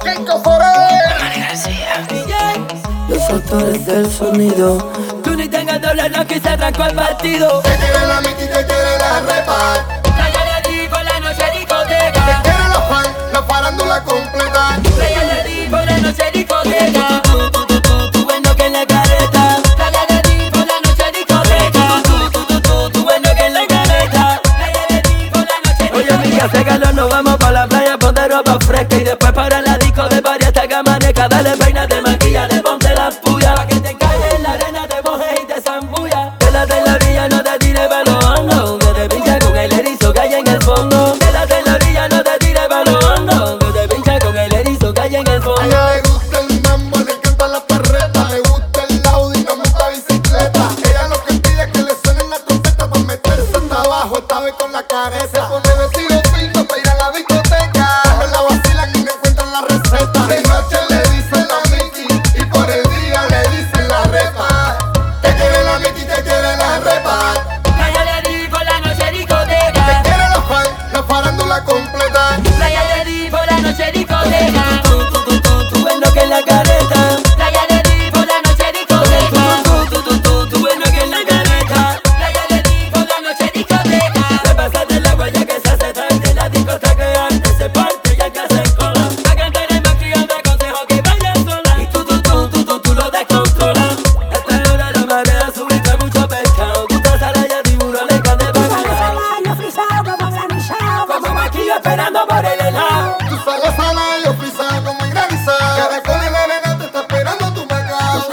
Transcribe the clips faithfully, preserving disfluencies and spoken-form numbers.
Kenko Forever. Los autores del sonido. Tú ni tengas doble, no que se arrancó el partido. Te quiere la miti, te quiere la repa. Playa de Divo, la noche discoteca. Te quiere los fans, la farándula completa. Playa de Divo, la noche discoteca. Tú, tú, tú, tú, tú, bueno que en la careta. Playa de Divo, la noche discoteca. Tú, tú, tú, tú, tú, bueno que en la careta. Playa de Divo, la noche discoteca. Oye, amiga, hace calor, nos vamos pa' la playa, ponte ropa fresca. Y después para la disco de varias hasta que amanezca. Dale peínate, maquillate, ponte la puya. Pa' que te caigas en la arena, te mojes y te zambulla. Quédate en la orilla, no te tires pa' los hongos. Que te pincha con el erizo que hay en el fondo. Quédate en la orilla, no te tires pa' los hongos. Que te pincha con el erizo que hay en el A fondo. ella le gusta el mambo, le encanta la perreta. Le gusta el Audi, no monta bicicleta. Ella lo que pide es que le suenen la trompeta pa' meterse hasta abajo, esta vez con la careta. Se pone vestido fino pa' ir a la discoteca. Me la vacilan y me cuentan la receta. De noche le dicen la Miki y por el día le dicen la repa. Te quiere la Miki, te quiere la repa. Playa de Divo, la noche Te discoteca. quiere los fans, la farándula completa. Playa de Divo, la noche discoteca. Tú, tú, tú, tú, tú, bueno que en la careta. Playa de Divo, la noche discoteca. Tú, tú, tú, tú, tú, bueno que en la careta. Playa de Divo, la noche discoteca. Te pasas del agua ya que se hace tarde. La discoteca antes se parte ya que hacen cola. La cantera más que yo te aconsejo que vayas sola. Y tú, tú, tú, tú, tú, tú lo descontrolas. Esta hora la marea subiste mucho pescado. Tú estás a la ya tiburones que te van a ganar. Como maquillo esperando por el helado. Tú sales sana y yo frisada como engranizada. Caracol en la arena te está esperando tu macao.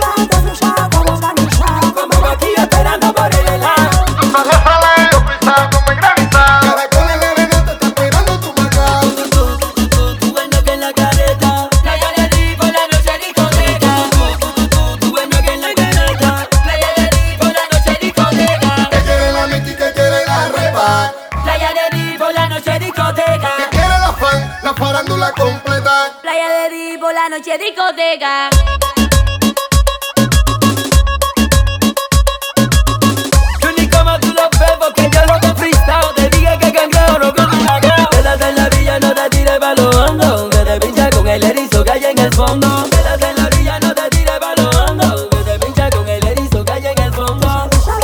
Como maquillo esperando por el helado. Tú sales sana y yo frisada como engranizada. Caracol en la arena te está esperando tu macao. Tú, tú, tú, tú, tú, tú, bueno que en la careta. Playa de Divo, la noche discoteca. Tú, tú, tú, tú, tú, bueno que en la careta. Playa de Divo, la noche discoteca. Te quiere la Miki, te quiere la repa. Playa de Divo, la noche discoteca. Te quiere los fans, la farándula completa. Playa de Divo, la noche discoteca. Yo ni como tú lo ves porque yo lo que freestyle. Te dije que cangrejo no come la gao. Quédate en la orilla, no te tires pa' los hondos. Que te pincha con el erizo que hay en el fondo. Quédate en la orilla, no te tires pa' los hondos. Que te pincha con el erizo que hay en el fondo.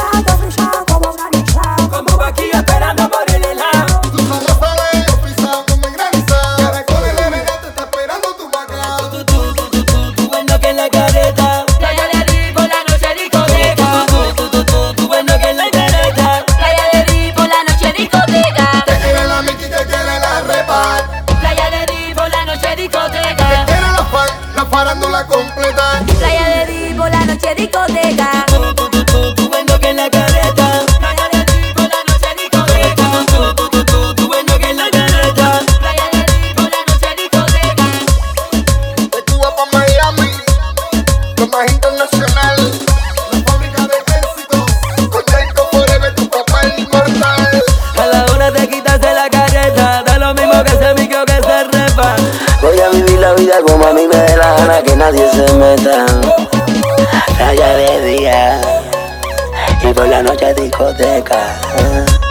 Como vaquillo esperando por el helado. Tú sales sana y yo frisada como engranizada. Caracol en la arena te está esperando tu macao. Tú, tú, tú, tú, tú, tú, bueno que en la careta. Playa de Divo, la noche discoteca. Tú, tú, tú, tú, tú, bueno que en la careta. Playa de Divo, la noche discoteca. Te quiere la Miki, te quiere la repa. Playa de Divo, la noche Te discoteca. quiere los fans, la farándula completa. Playa de Divo, la noche discoteca. Tú, tú, tú, tú, tú, bueno que en la careta. Playa de Divo, la noche discoteca. Tú, tú, tú, tú, tú, bueno que en la careta. Playa de Divo, la noche discoteca. De Cuba pa' Miami, lo más internacional. La fábrica de éxito, con Kenko Forever, tu papá es inmortal. A la hora de quitarse la careta, da lo mismo que se micro que se repa. Voy a vivir la vida como a mí me dé la gana, que nadie se meta. Playa de día y por la noche discoteca.